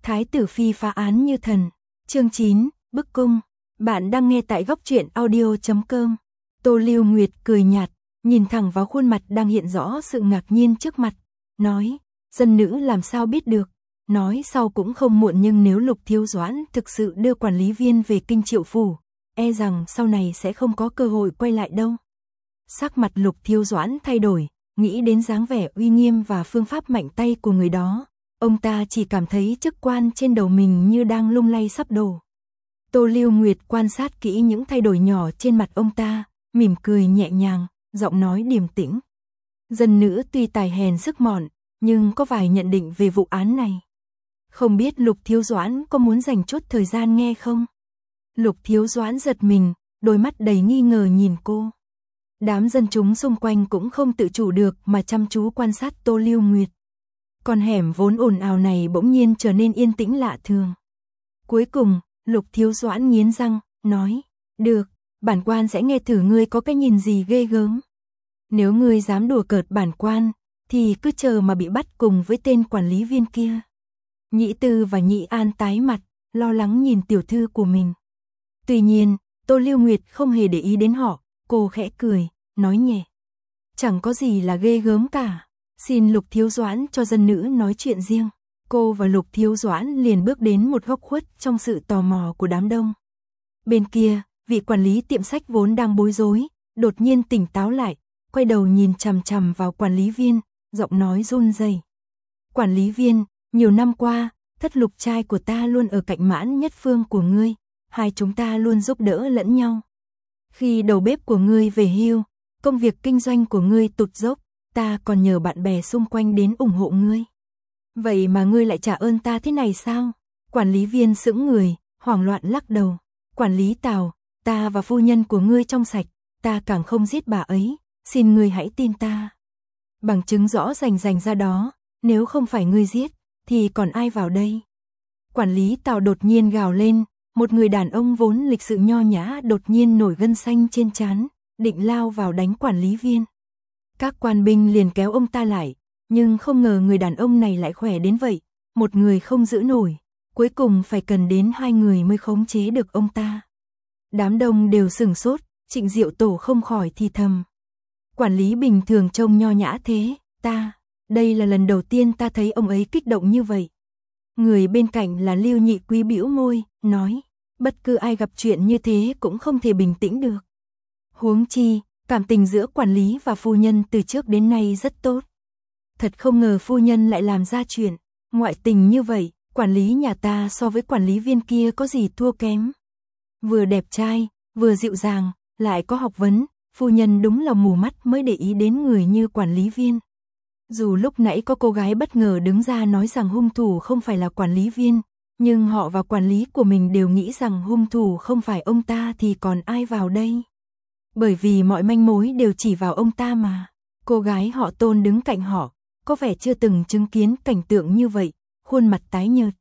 Thái tử phi phá án như thần. Chương 9, bức cung. Bạn đang nghe tại góc truyện audio.com. Tô Lưu Nguyệt cười nhạt, nhìn thẳng vào khuôn mặt đang hiện rõ sự ngạc nhiên trước mặt, nói, dân nữ làm sao biết được, nói sau cũng không muộn, nhưng nếu Lục Thiếu Doãn thực sự đưa quản lý viên về Kinh Triệu phủ, e rằng sau này sẽ không có cơ hội quay lại đâu. Sắc mặt Lục Thiếu Doãn thay đổi, nghĩ đến dáng vẻ uy nghiêm và phương pháp mạnh tay của người đó, ông ta chỉ cảm thấy chức quan trên đầu mình như đang lung lay sắp đổ. Tô Lưu Nguyệt quan sát kỹ những thay đổi nhỏ trên mặt ông ta, mỉm cười nhẹ nhàng, giọng nói điềm tĩnh. Dân nữ tuy tài hèn sức mọn, nhưng có vài nhận định về vụ án này. Không biết Lục Thiếu Doãn có muốn dành chút thời gian nghe không? Lục Thiếu Doãn giật mình, đôi mắt đầy nghi ngờ nhìn cô. Đám dân chúng xung quanh cũng không tự chủ được mà chăm chú quan sát Tô Lưu Nguyệt. Con hẻm vốn ồn ào này bỗng nhiên trở nên yên tĩnh lạ thường. Cuối cùng, Lục Thiếu Doãn nghiến răng, nói, được, bản quan sẽ nghe thử ngươi có cái nhìn gì ghê gớm. Nếu ngươi dám đùa cợt bản quan, thì cứ chờ mà bị bắt cùng với tên quản lý viên kia. Nhĩ Tư và Nhĩ An tái mặt, lo lắng nhìn tiểu thư của mình. Tuy nhiên, Tô Lưu Nguyệt không hề để ý đến họ, cô khẽ cười, nói nhẹ. Chẳng có gì là ghê gớm cả, xin Lục Thiếu Doãn cho dân nữ nói chuyện riêng. Cô và Lục Thiếu Doãn liền bước đến một góc khuất trong sự tò mò của đám đông. Bên kia, vị quản lý tiệm sách vốn đang bối rối, đột nhiên tỉnh táo lại, quay đầu nhìn chằm chằm vào quản lý viên, giọng nói run rẩy. Quản lý viên, nhiều năm qua, Thất Lục trai của ta luôn ở cạnh Mãn Nhất Phương của ngươi, hai chúng ta luôn giúp đỡ lẫn nhau. Khi đầu bếp của ngươi về hưu, công việc kinh doanh của ngươi tụt dốc, ta còn nhờ bạn bè xung quanh đến ủng hộ ngươi. Vậy mà ngươi lại trả ơn ta thế này sao? Quản lý viên sững người, hoảng loạn lắc đầu. Quản lý Tào, ta và phu nhân của ngươi trong sạch, ta càng không giết bà ấy, xin ngươi hãy tin ta. Bằng chứng rõ rành ra đó, nếu không phải ngươi giết, thì còn ai vào đây? Quản lý Tào đột nhiên gào lên, một người đàn ông vốn lịch sự nho nhã đột nhiên nổi gân xanh trên trán, định lao vào đánh quản lý viên. Các quan binh liền kéo ông ta lại, nhưng không ngờ người đàn ông này lại khỏe đến vậy, một người không giữ nổi, cuối cùng phải cần đến hai người mới khống chế được ông ta. Đám đông đều sửng sốt, Trịnh Diệu Tổ không khỏi thì thầm. Quản lý bình thường trông nho nhã thế, đây là lần đầu tiên ta thấy ông ấy kích động như vậy. Người bên cạnh là Lưu Nhị Quý bĩu môi, nói, bất cứ ai gặp chuyện như thế cũng không thể bình tĩnh được. Huống chi, cảm tình giữa quản lý và phu nhân từ trước đến nay rất tốt. Thật không ngờ phu nhân lại làm ra chuyện ngoại tình như vậy, quản lý nhà ta so với quản lý viên kia có gì thua kém. Vừa đẹp trai, vừa dịu dàng, lại có học vấn, phu nhân đúng là mù mắt mới để ý đến người như quản lý viên. Dù lúc nãy có cô gái bất ngờ đứng ra nói rằng hung thủ không phải là quản lý viên, nhưng họ và quản lý của mình đều nghĩ rằng hung thủ không phải ông ta thì còn ai vào đây. Bởi vì mọi manh mối đều chỉ vào ông ta mà. Cô gái họ Tôn đứng cạnh họ, có vẻ chưa từng chứng kiến cảnh tượng như vậy, khuôn mặt tái nhợt.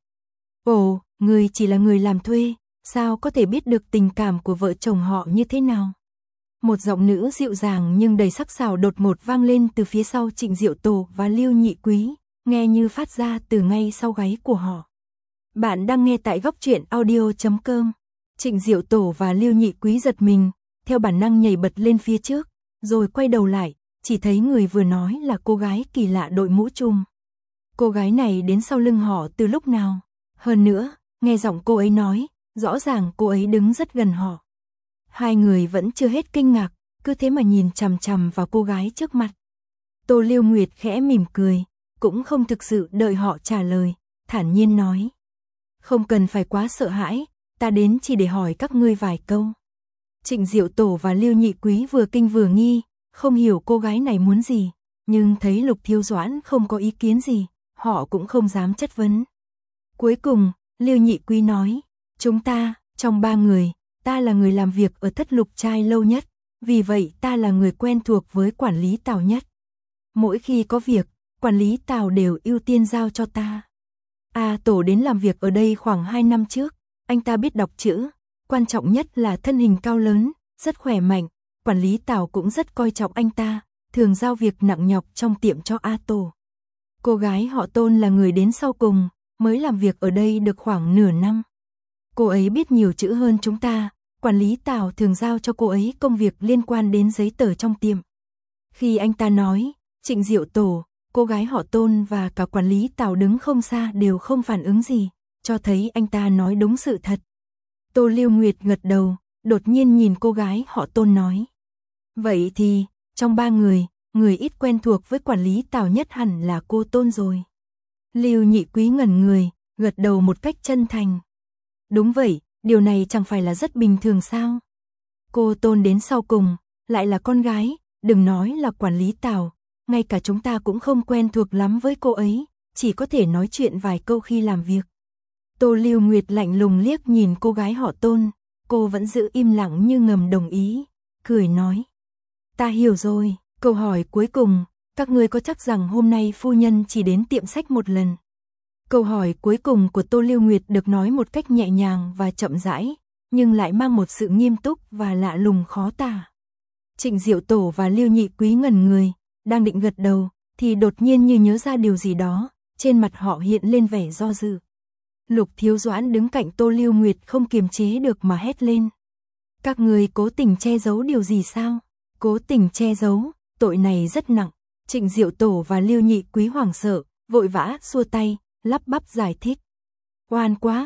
Ồ, người chỉ là người làm thuê, sao có thể biết được tình cảm của vợ chồng họ như thế nào? Một giọng nữ dịu dàng nhưng đầy sắc sảo đột ngột vang lên từ phía sau Trịnh Diệu Tổ và Lưu Nhị Quý, nghe như phát ra từ ngay sau gáy của họ. Bạn đang nghe tại góc truyện audio.com. Trịnh Diệu Tổ và Lưu Nhị Quý giật mình, theo bản năng nhảy bật lên phía trước, rồi quay đầu lại, chỉ thấy người vừa nói là cô gái kỳ lạ đội mũ trùm. Cô gái này đến sau lưng họ từ lúc nào? Hơn nữa, nghe giọng cô ấy nói, rõ ràng cô ấy đứng rất gần họ. Hai người vẫn chưa hết kinh ngạc, cứ thế mà nhìn chằm chằm vào cô gái trước mặt. Tô Lưu Nguyệt khẽ mỉm cười, cũng không thực sự đợi họ trả lời, thản nhiên nói. Không cần phải quá sợ hãi, ta đến chỉ để hỏi các ngươi vài câu. Trịnh Diệu Tổ và Lưu Nhị Quý vừa kinh vừa nghi, không hiểu cô gái này muốn gì, nhưng thấy Lục Thiếu Doãn không có ý kiến gì, họ cũng không dám chất vấn. Cuối cùng, Lưu Nhị Quý nói, chúng ta, trong ba người, ta là người làm việc ở Thất Lục trai lâu nhất, vì vậy ta là người quen thuộc với quản lý Tào nhất. Mỗi khi có việc, quản lý Tào đều ưu tiên giao cho ta. Tổ đến làm việc ở đây khoảng 2 năm trước, anh ta biết đọc chữ, quan trọng nhất là thân hình cao lớn, rất khỏe mạnh, quản lý Tào cũng rất coi trọng anh ta, thường giao việc nặng nhọc trong tiệm cho Tổ. Cô gái họ Tôn là người đến sau cùng, mới làm việc ở đây được khoảng nửa năm. Cô ấy biết nhiều chữ hơn chúng ta, quản lý Tào thường giao cho cô ấy công việc liên quan đến giấy tờ trong tiệm. Khi anh ta nói, Trịnh Diệu Tổ, cô gái họ Tôn và cả quản lý Tào đứng không xa đều không phản ứng gì, cho thấy anh ta nói đúng sự thật. Tô Lưu Nguyệt gật đầu, đột nhiên nhìn cô gái họ Tôn nói. Vậy thì, trong 3 người, người ít quen thuộc với quản lý Tào nhất hẳn là cô Tôn rồi. Lưu Nhị Quý ngẩn người, gật đầu một cách chân thành. Đúng vậy, điều này chẳng phải là rất bình thường sao? Cô Tôn đến sau cùng, lại là con gái, đừng nói là quản lý Tào, ngay cả chúng ta cũng không quen thuộc lắm với cô ấy, chỉ có thể nói chuyện vài câu khi làm việc. Tô Lưu Nguyệt lạnh lùng liếc nhìn cô gái họ Tôn, cô vẫn giữ im lặng như ngầm đồng ý, cười nói. Ta hiểu rồi, câu hỏi cuối cùng, các ngươi có chắc rằng hôm nay phu nhân chỉ đến tiệm sách một lần? Câu hỏi cuối cùng của Tô Lưu Nguyệt được nói một cách nhẹ nhàng và chậm rãi, nhưng lại mang một sự nghiêm túc và lạ lùng khó tả. Trịnh Diệu Tổ và Lưu Nhị Quý ngẩn người, đang định gật đầu, thì đột nhiên như nhớ ra điều gì đó, trên mặt họ hiện lên vẻ do dự. Lục Thiếu Doãn đứng cạnh Tô Lưu Nguyệt không kiềm chế được mà hét lên. Các người cố tình che giấu điều gì sao? Cố tình che giấu, tội này rất nặng. Trịnh Diệu Tổ và Lưu Nhị Quý hoảng sợ, vội vã xua tay, lắp bắp giải thích. Oan quá,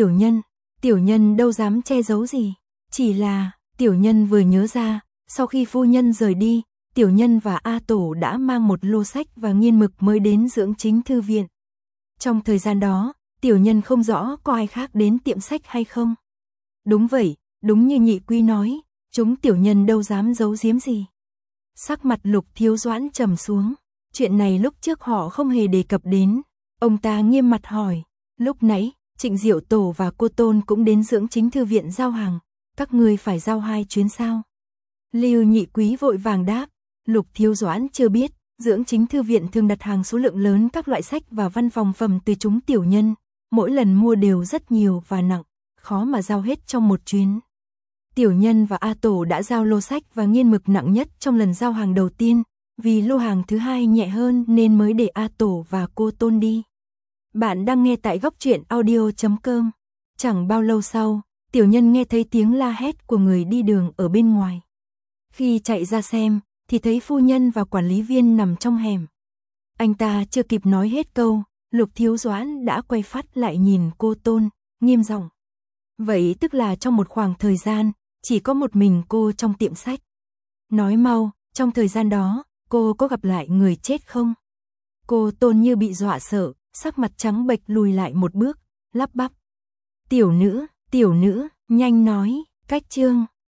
tiểu nhân đâu dám che giấu gì. Chỉ là, tiểu nhân vừa nhớ ra, sau khi phu nhân rời đi, tiểu nhân và A Tổ đã mang một lô sách và nghiên mực mới đến Dưỡng Chính Thư Viện. Trong thời gian đó, tiểu nhân không rõ có ai khác đến tiệm sách hay không. Đúng vậy, đúng như Nhị Quý nói, chúng tiểu nhân đâu dám giấu giếm gì. Sắc mặt Lục Thiếu Doãn trầm xuống, chuyện này lúc trước họ không hề đề cập đến. Ông ta nghiêm mặt hỏi, lúc nãy, Trịnh Diệu Tổ và cô Tôn cũng đến Dưỡng Chính Thư Viện giao hàng, các ngươi phải giao 2 chuyến sao? Lưu Nhị Quý vội vàng đáp, Lục Thiếu Doãn chưa biết, Dưỡng Chính Thư Viện thường đặt hàng số lượng lớn các loại sách và văn phòng phẩm từ chúng tiểu nhân, mỗi lần mua đều rất nhiều và nặng, khó mà giao hết trong một chuyến. Tiểu nhân và A Tổ đã giao lô sách và nghiên mực nặng nhất trong lần giao hàng đầu tiên, vì lô hàng thứ 2 nhẹ hơn nên mới để A Tổ và cô Tôn đi. Bạn đang nghe tại góc truyện audio.com. Chẳng bao lâu sau, tiểu nhân nghe thấy tiếng la hét của người đi đường ở bên ngoài. Khi chạy ra xem, thì thấy phu nhân và quản lý viên nằm trong hẻm. Anh ta chưa kịp nói hết câu, Lục Thiếu Doãn đã quay phát lại nhìn cô Tôn, nghiêm giọng. Vậy tức là trong một khoảng thời gian, chỉ có một mình cô trong tiệm sách. Nói mau, trong thời gian đó, cô có gặp lại người chết không? Cô Tôn như bị dọa sợ, sắc mặt trắng bệch lùi lại một bước, lắp bắp. Tiểu nữ, nhanh nói, cách chương.